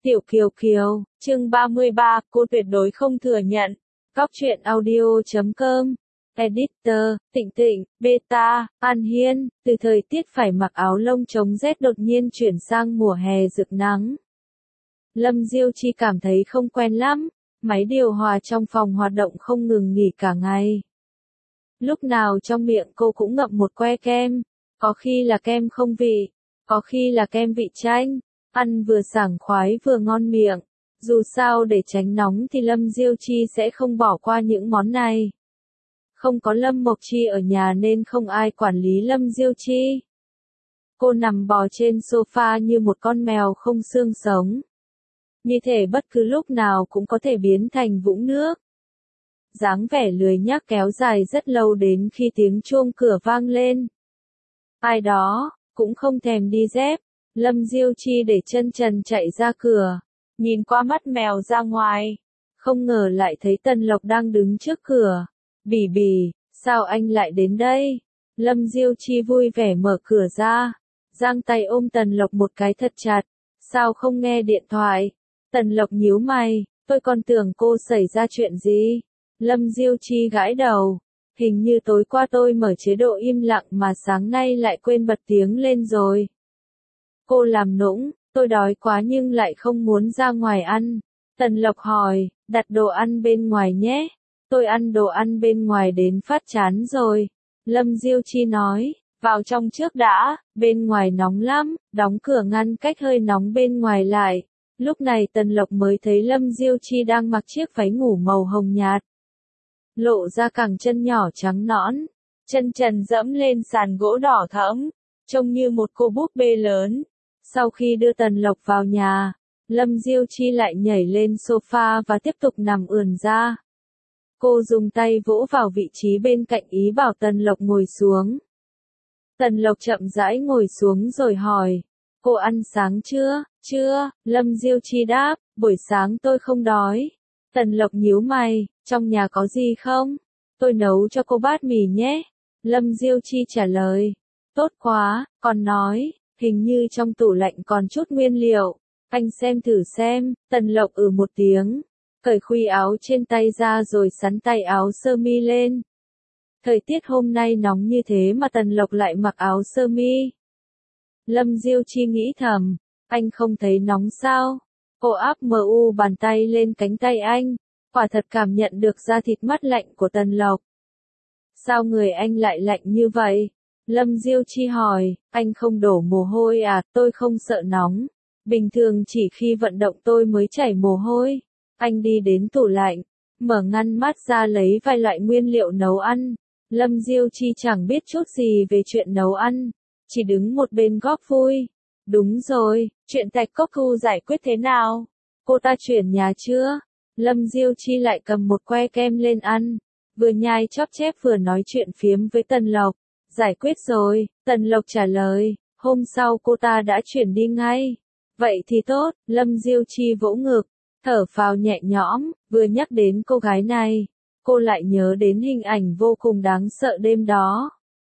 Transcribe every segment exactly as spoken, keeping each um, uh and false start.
Tiểu Kiều Kiều, chương ba mươi ba, cô tuyệt đối không thừa nhận. Góc truyện audio chấm com. Editor, Tịnh Tịnh, Beta, An Hiên, từ thời tiết phải mặc áo lông chống rét đột nhiên chuyển sang mùa hè rực nắng. Lâm Diêu Chi cảm thấy không quen lắm, máy điều hòa trong phòng hoạt động không ngừng nghỉ cả ngày. Lúc nào trong miệng cô cũng ngậm một que kem, có khi là kem không vị, có khi là kem vị chanh, ăn vừa sảng khoái vừa ngon miệng. Dù sao để tránh nóng thì Lâm Diêu Chi sẽ không bỏ qua những món này. Không có Lâm Mộc Chi ở nhà nên không ai quản lý Lâm Diêu Chi. Cô nằm bò trên sofa như một con mèo không xương sống. Như thể bất cứ lúc nào cũng có thể biến thành vũng nước. Dáng vẻ lười nhác kéo dài rất lâu đến khi tiếng chuông cửa vang lên. Ai đó, cũng không thèm đi dép, Lâm Diêu Chi để chân trần chạy ra cửa, nhìn qua mắt mèo ra ngoài. Không ngờ lại thấy Tần Lộc đang đứng trước cửa. Bỉ bỉ, sao anh lại đến đây? Lâm Diêu Chi vui vẻ mở cửa ra, giang tay ôm Tần Lộc một cái thật chặt. Sao không nghe điện thoại? Tần Lộc nhíu mày, tôi còn tưởng cô xảy ra chuyện gì? Lâm Diêu Chi gãi đầu, hình như tối qua tôi mở chế độ im lặng mà sáng nay lại quên bật tiếng lên rồi. Cô làm nũng, tôi đói quá nhưng lại không muốn ra ngoài ăn. Tần Lộc hỏi, đặt đồ ăn bên ngoài nhé. Tôi ăn đồ ăn bên ngoài đến phát chán rồi. Lâm Diêu Chi nói, vào trong trước đã, bên ngoài nóng lắm, đóng cửa ngăn cách hơi nóng bên ngoài lại. Lúc này Tần Lộc mới thấy Lâm Diêu Chi đang mặc chiếc váy ngủ màu hồng nhạt. Lộ ra cẳng chân nhỏ trắng nõn, chân trần dẫm lên sàn gỗ đỏ thẫm, trông như một cô búp bê lớn. Sau khi đưa Tần Lộc vào nhà, Lâm Diêu Chi lại nhảy lên sofa và tiếp tục nằm ườn ra. Cô dùng tay vỗ vào vị trí bên cạnh ý bảo Tần Lộc ngồi xuống. Tần Lộc chậm rãi ngồi xuống rồi hỏi, cô ăn sáng chưa? Chưa, Lâm Diêu Chi đáp, buổi sáng tôi không đói. Tần Lộc nhíu mày, trong nhà có gì không? Tôi nấu cho cô bát mì nhé. Lâm Diêu Chi trả lời, tốt quá, còn nói, hình như trong tủ lạnh còn chút nguyên liệu. Anh xem thử xem. Tần Lộc ừ một tiếng, cởi khuy áo trên tay ra rồi xắn tay áo sơ mi lên. Thời tiết hôm nay nóng như thế mà Tần Lộc lại mặc áo sơ mi. Lâm Diêu Chi nghĩ thầm, anh không thấy nóng sao? Cô áp mờ u bàn tay lên cánh tay anh, quả thật cảm nhận được da thịt mát lạnh của Tần Lộc. Sao người anh lại lạnh như vậy? Lâm Diêu Chi hỏi, anh không đổ mồ hôi à? Tôi không sợ nóng. Bình thường chỉ khi vận động tôi mới chảy mồ hôi. Anh đi đến tủ lạnh, mở ngăn mát ra lấy vài loại nguyên liệu nấu ăn. Lâm Diêu Chi chẳng biết chút gì về chuyện nấu ăn, chỉ đứng một bên góp vui. Đúng rồi, chuyện Thạch Cốc Thu giải quyết thế nào? Cô ta chuyển nhà chưa? Lâm Diêu Chi lại cầm một que kem lên ăn, vừa nhai chóp chép vừa nói chuyện phiếm với Tần Lộc. Giải quyết rồi, Tần Lộc trả lời, hôm sau cô ta đã chuyển đi ngay. Vậy thì tốt, Lâm Diêu Chi vỗ ngực, thở phào nhẹ nhõm, vừa nhắc đến cô gái này, cô lại nhớ đến hình ảnh vô cùng đáng sợ đêm đó.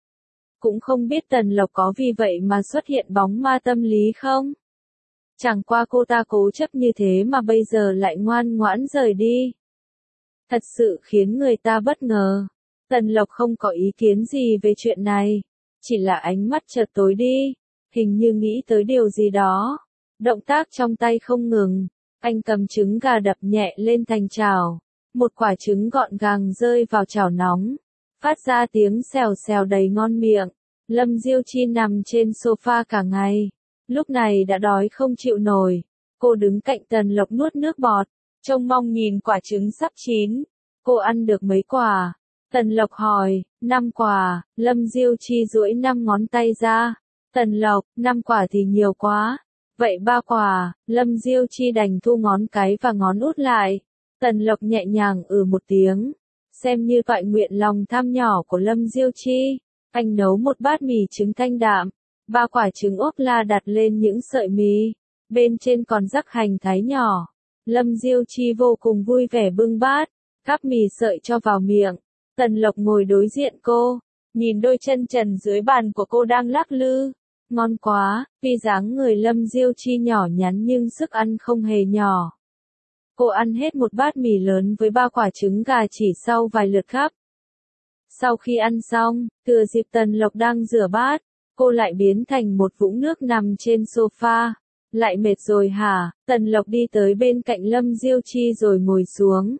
Cũng không biết Tần Lộc có vì vậy mà xuất hiện bóng ma tâm lý không? Chẳng qua cô ta cố chấp như thế mà bây giờ lại ngoan ngoãn rời đi. Thật sự khiến người ta bất ngờ. Tần Lộc không có ý kiến gì về chuyện này, chỉ là ánh mắt chợt tối đi, hình như nghĩ tới điều gì đó. Động tác trong tay không ngừng, anh cầm trứng gà đập nhẹ lên thành chảo, một quả trứng gọn gàng rơi vào chảo nóng, phát ra tiếng xèo xèo đầy ngon miệng. Lâm Diêu Chi nằm trên sofa cả ngày, lúc này đã đói không chịu nổi. Cô đứng cạnh Tần Lộc nuốt nước bọt, trông mong nhìn quả trứng sắp chín. Cô ăn được mấy quả? Tần Lộc hỏi. Năm quả. Lâm Diêu Chi duỗi năm ngón tay ra. Tần Lộc, năm quả thì nhiều quá. Vậy ba quả. Lâm Diêu Chi đành thu ngón cái và ngón út lại. Tần Lộc nhẹ nhàng ừ một tiếng, xem như toại nguyện lòng tham nhỏ của Lâm Diêu Chi. Anh nấu một bát mì trứng thanh đạm, ba quả trứng ốp la đặt lên những sợi mì, bên trên còn rắc hành thái nhỏ. Lâm Diêu Chi vô cùng vui vẻ bưng bát, gắp mì sợi cho vào miệng. Tần Lộc ngồi đối diện cô, nhìn đôi chân trần dưới bàn của cô đang lắc lư, ngon quá, vì dáng người Lâm Diêu Chi nhỏ nhắn nhưng sức ăn không hề nhỏ. Cô ăn hết một bát mì lớn với ba quả trứng gà chỉ sau vài lượt gắp. Sau khi ăn xong, thừa dịp Tần Lộc đang rửa bát, cô lại biến thành một vũng nước nằm trên sofa. Lại mệt rồi hả? Tần Lộc đi tới bên cạnh Lâm Diêu Chi rồi ngồi xuống.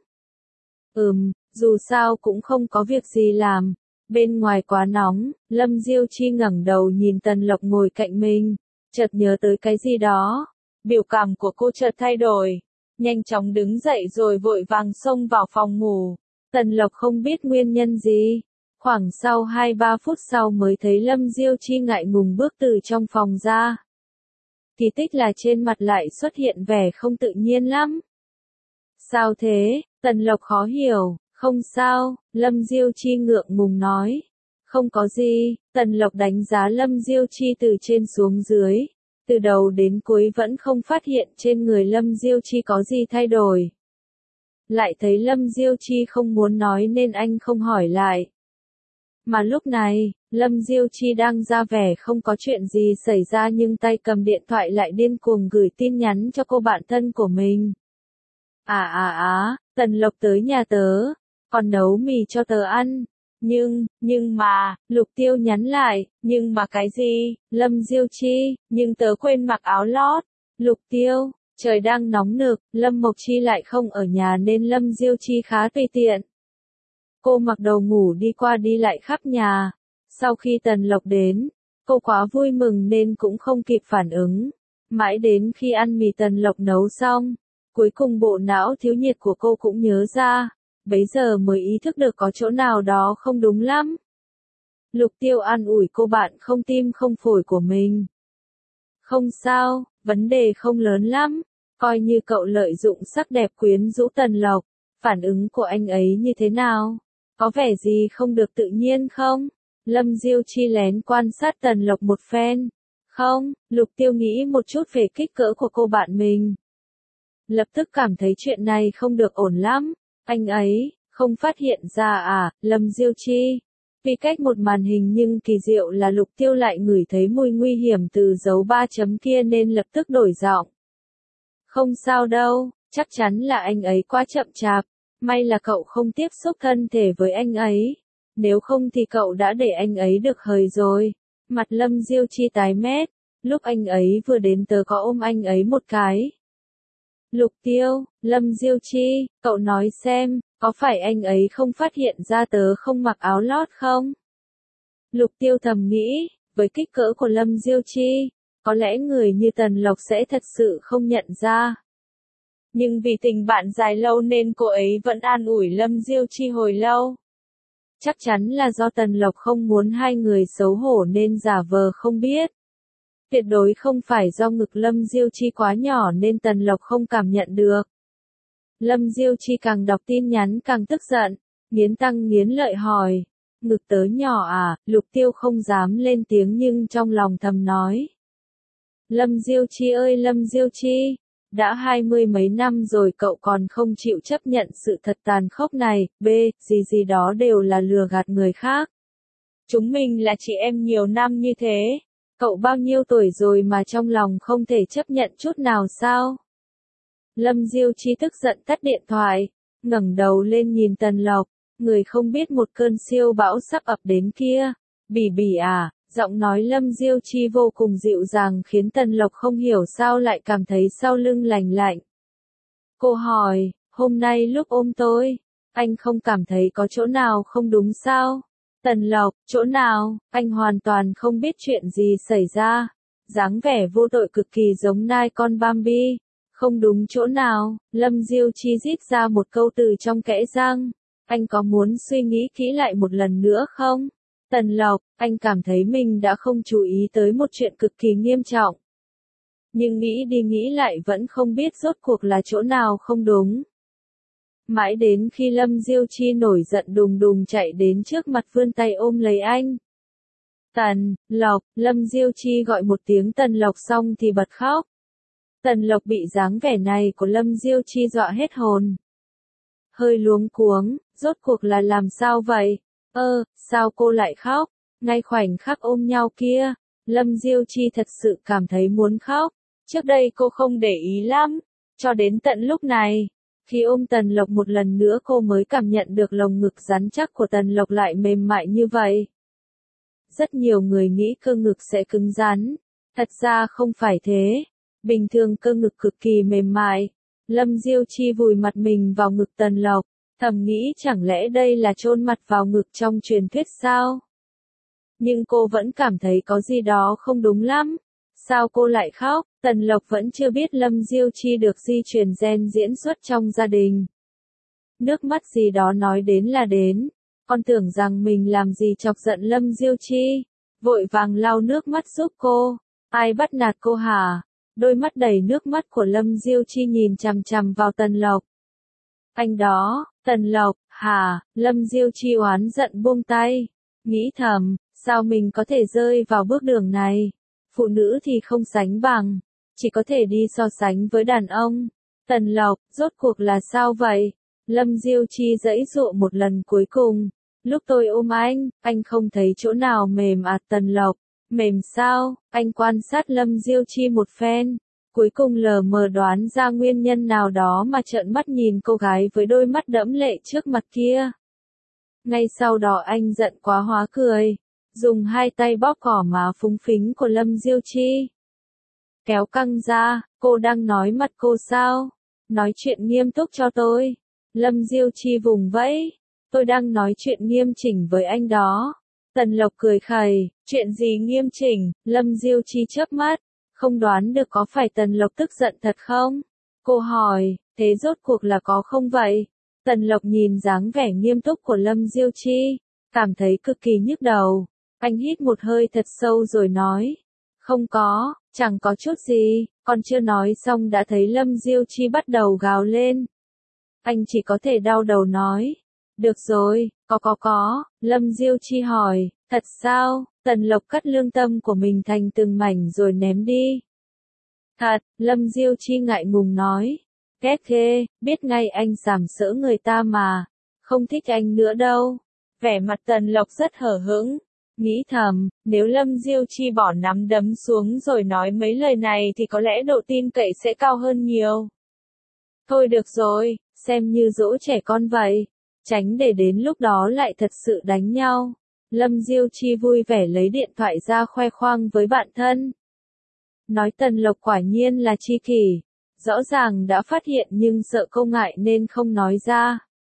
Ừm, dù sao cũng không có việc gì làm. Bên ngoài quá nóng, Lâm Diêu Chi ngẩng đầu nhìn Tần Lộc ngồi cạnh mình, chợt nhớ tới cái gì đó. Biểu cảm của cô chợt thay đổi, nhanh chóng đứng dậy rồi vội vàng xông vào phòng ngủ. Tần Lộc không biết nguyên nhân gì. Khoảng sau hai ba phút sau mới thấy Lâm Diêu Chi ngại ngùng bước từ trong phòng ra. Kỳ tích là trên mặt lại xuất hiện vẻ không tự nhiên lắm. Sao thế? Tần Lộc khó hiểu. Không sao, Lâm Diêu Chi ngượng ngùng nói. Không có gì. Tần Lộc đánh giá Lâm Diêu Chi từ trên xuống dưới. Từ đầu đến cuối vẫn không phát hiện trên người Lâm Diêu Chi có gì thay đổi. Lại thấy Lâm Diêu Chi không muốn nói nên anh không hỏi lại. Mà lúc này, Lâm Diêu Chi đang ra vẻ không có chuyện gì xảy ra nhưng tay cầm điện thoại lại điên cuồng gửi tin nhắn cho cô bạn thân của mình. À à à, Tần Lộc tới nhà tớ, còn nấu mì cho tớ ăn. Nhưng, nhưng mà, Lục Tiêu nhắn lại, nhưng mà cái gì? Lâm Diêu Chi, nhưng tớ quên mặc áo lót. Lục Tiêu, trời đang nóng nực, Lâm Mộc Chi lại không ở nhà nên Lâm Diêu Chi khá tùy tiện. Cô mặc đồ ngủ đi qua đi lại khắp nhà. Sau khi Tần Lộc đến, cô quá vui mừng nên cũng không kịp phản ứng. Mãi đến khi ăn mì Tần Lộc nấu xong, cuối cùng bộ não thiếu nhiệt của cô cũng nhớ ra. Bấy giờ mới ý thức được có chỗ nào đó không đúng lắm. Lục Tiêu an ủi cô bạn không tim không phổi của mình. Không sao, vấn đề không lớn lắm. Coi như cậu lợi dụng sắc đẹp quyến rũ Tần Lộc. Phản ứng của anh ấy như thế nào? Có vẻ gì không được tự nhiên không? Lâm Diêu Chi lén quan sát Tần Lộc một phen. Không, Lục Tiêu nghĩ một chút về kích cỡ của cô bạn mình. Lập tức cảm thấy chuyện này không được ổn lắm. Anh ấy, không phát hiện ra à, Lâm Diêu Chi. Vì cách một màn hình nhưng kỳ diệu là Lục Tiêu lại ngửi thấy mùi nguy hiểm từ dấu ba chấm kia nên lập tức đổi giọng. Không sao đâu, chắc chắn là anh ấy quá chậm chạp. May là cậu không tiếp xúc thân thể với anh ấy. Nếu không thì cậu đã để anh ấy được hời rồi. Mặt Lâm Diêu Chi tái mét. Lúc anh ấy vừa đến tớ có ôm anh ấy một cái. Lục Tiêu, Lâm Diêu Chi, cậu nói xem, có phải anh ấy không phát hiện ra tớ không mặc áo lót không? Lục Tiêu thầm nghĩ, với kích cỡ của Lâm Diêu Chi, có lẽ người như Tần Lộc sẽ thật sự không nhận ra. Nhưng vì tình bạn dài lâu nên cô ấy vẫn an ủi Lâm Diêu Chi hồi lâu. Chắc chắn là do Tần Lộc không muốn hai người xấu hổ nên giả vờ không biết. Tuyệt đối không phải do ngực Lâm Diêu Chi quá nhỏ nên Tần Lộc không cảm nhận được. Lâm Diêu Chi càng đọc tin nhắn càng tức giận, nghiến răng nghiến lợi hỏi. Ngực tớ nhỏ à? Lục Tiêu không dám lên tiếng nhưng trong lòng thầm nói. Lâm Diêu Chi ơi Lâm Diêu Chi, đã hai mươi mấy năm rồi cậu còn không chịu chấp nhận sự thật tàn khốc này, b, gì gì đó đều là lừa gạt người khác. Chúng mình là chị em nhiều năm như thế. Cậu bao nhiêu tuổi rồi mà trong lòng không thể chấp nhận chút nào sao? Lâm Diêu Chi tức giận tắt điện thoại, ngẩng đầu lên nhìn Tần Lộc, người không biết một cơn siêu bão sắp ập đến kia. Bỉ bỉ à, giọng nói Lâm Diêu Chi vô cùng dịu dàng khiến Tần Lộc không hiểu sao lại cảm thấy sau lưng lành lạnh. Cô hỏi, hôm nay lúc ôm tôi, anh không cảm thấy có chỗ nào không đúng sao? Tần Lộc, chỗ nào? Anh hoàn toàn không biết chuyện gì xảy ra. Dáng vẻ vô tội cực kỳ giống nai con Bambi. Không đúng chỗ nào? Lâm Diêu Chi rít ra một câu từ trong kẽ răng. Anh có muốn suy nghĩ kỹ lại một lần nữa không? Tần Lộc, anh cảm thấy mình đã không chú ý tới một chuyện cực kỳ nghiêm trọng. Nhưng nghĩ đi nghĩ lại vẫn không biết rốt cuộc là chỗ nào không đúng. Mãi đến khi Lâm Diêu Chi nổi giận đùng đùng chạy đến trước mặt vươn tay ôm lấy anh. Tần Lộc, Lâm Diêu Chi gọi một tiếng Tần Lộc xong thì bật khóc. Tần Lộc bị dáng vẻ này của Lâm Diêu Chi dọa hết hồn. Hơi luống cuống, rốt cuộc là làm sao vậy? Ơ, sao cô lại khóc? Ngay khoảnh khắc ôm nhau kia, Lâm Diêu Chi thật sự cảm thấy muốn khóc. Trước đây cô không để ý lắm, cho đến tận lúc này, khi ôm Tần Lộc một lần nữa cô mới cảm nhận được lồng ngực rắn chắc của Tần Lộc lại mềm mại như vậy. Rất nhiều người nghĩ cơ ngực sẽ cứng rắn, thật ra không phải thế. Bình thường cơ ngực cực kỳ mềm mại. Lâm Diêu Chi vùi mặt mình vào ngực Tần Lộc, thầm nghĩ chẳng lẽ đây là chôn mặt vào ngực trong truyền thuyết sao? Nhưng cô vẫn cảm thấy có gì đó không đúng lắm. Sao cô lại khóc? Tần Lộc vẫn chưa biết Lâm Diêu Chi được di truyền gen diễn xuất trong gia đình. Nước mắt gì đó nói đến là đến. Con tưởng rằng mình làm gì chọc giận Lâm Diêu Chi. Vội vàng lau nước mắt giúp cô. Ai bắt nạt cô hả? Đôi mắt đầy nước mắt của Lâm Diêu Chi nhìn chằm chằm vào Tần Lộc. Anh đó, Tần Lộc, hả? Lâm Diêu Chi oán giận buông tay. Nghĩ thầm, sao mình có thể rơi vào bước đường này? Phụ nữ thì không sánh bằng, chỉ có thể đi so sánh với đàn ông. Tần Lộc, rốt cuộc là sao vậy? Lâm Diêu Chi giãy giụa một lần cuối cùng. Lúc tôi ôm anh, anh không thấy chỗ nào mềm à? Tần Lộc, mềm sao? Anh quan sát Lâm Diêu Chi một phen, cuối cùng lờ mờ đoán ra nguyên nhân nào đó mà trợn mắt nhìn cô gái với đôi mắt đẫm lệ trước mặt kia. Ngay sau đó anh giận quá hóa cười, dùng hai tay bóp cỏ má phúng phính của Lâm Diêu Chi. Kéo căng ra, cô đang nói mặt cô sao? Nói chuyện nghiêm túc cho tôi. Lâm Diêu Chi vùng vẫy. Tôi đang nói chuyện nghiêm chỉnh với anh đó. Tần Lộc cười khẩy, chuyện gì nghiêm chỉnh? Lâm Diêu Chi chớp mắt, không đoán được có phải Tần Lộc tức giận thật không? Cô hỏi, thế rốt cuộc là có không vậy? Tần Lộc nhìn dáng vẻ nghiêm túc của Lâm Diêu Chi, cảm thấy cực kỳ nhức đầu. Anh hít một hơi thật sâu rồi nói, không có, chẳng có chút gì. Còn chưa nói xong đã thấy Lâm Diêu Chi bắt đầu gào lên. Anh chỉ có thể đau đầu nói, được rồi, có có có. Lâm Diêu Chi hỏi, thật sao? Tần Lộc cắt lương tâm của mình thành từng mảnh rồi ném đi. Thật, Lâm Diêu Chi ngại ngùng nói. Ghét ghê, biết ngay anh sàm sỡ người ta mà. Không thích anh nữa đâu. Vẻ mặt Tần Lộc rất hở hững. Nghĩ thầm, nếu Lâm Diêu Chi bỏ nắm đấm xuống rồi nói mấy lời này thì có lẽ độ tin cậy sẽ cao hơn nhiều. Thôi được rồi, xem như dỗ trẻ con vậy. Tránh để đến lúc đó lại thật sự đánh nhau. Lâm Diêu Chi vui vẻ lấy điện thoại ra khoe khoang với bạn thân. Nói Tần Lộc quả nhiên là tri kỷ. Rõ ràng đã phát hiện nhưng sợ cô ngại nên không nói ra.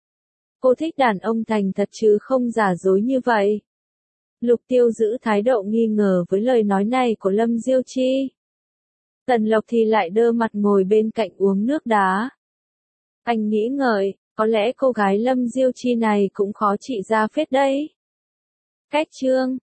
Cô thích đàn ông thành thật chứ không giả dối như vậy. Lục Tiêu giữ thái độ nghi ngờ với lời nói này của Lâm Diêu Chi. Tần Lộc thì lại đơ mặt ngồi bên cạnh uống nước đá. Anh nghĩ ngợi, có lẽ cô gái Lâm Diêu Chi này cũng khó trị ra phết đấy. Cách chương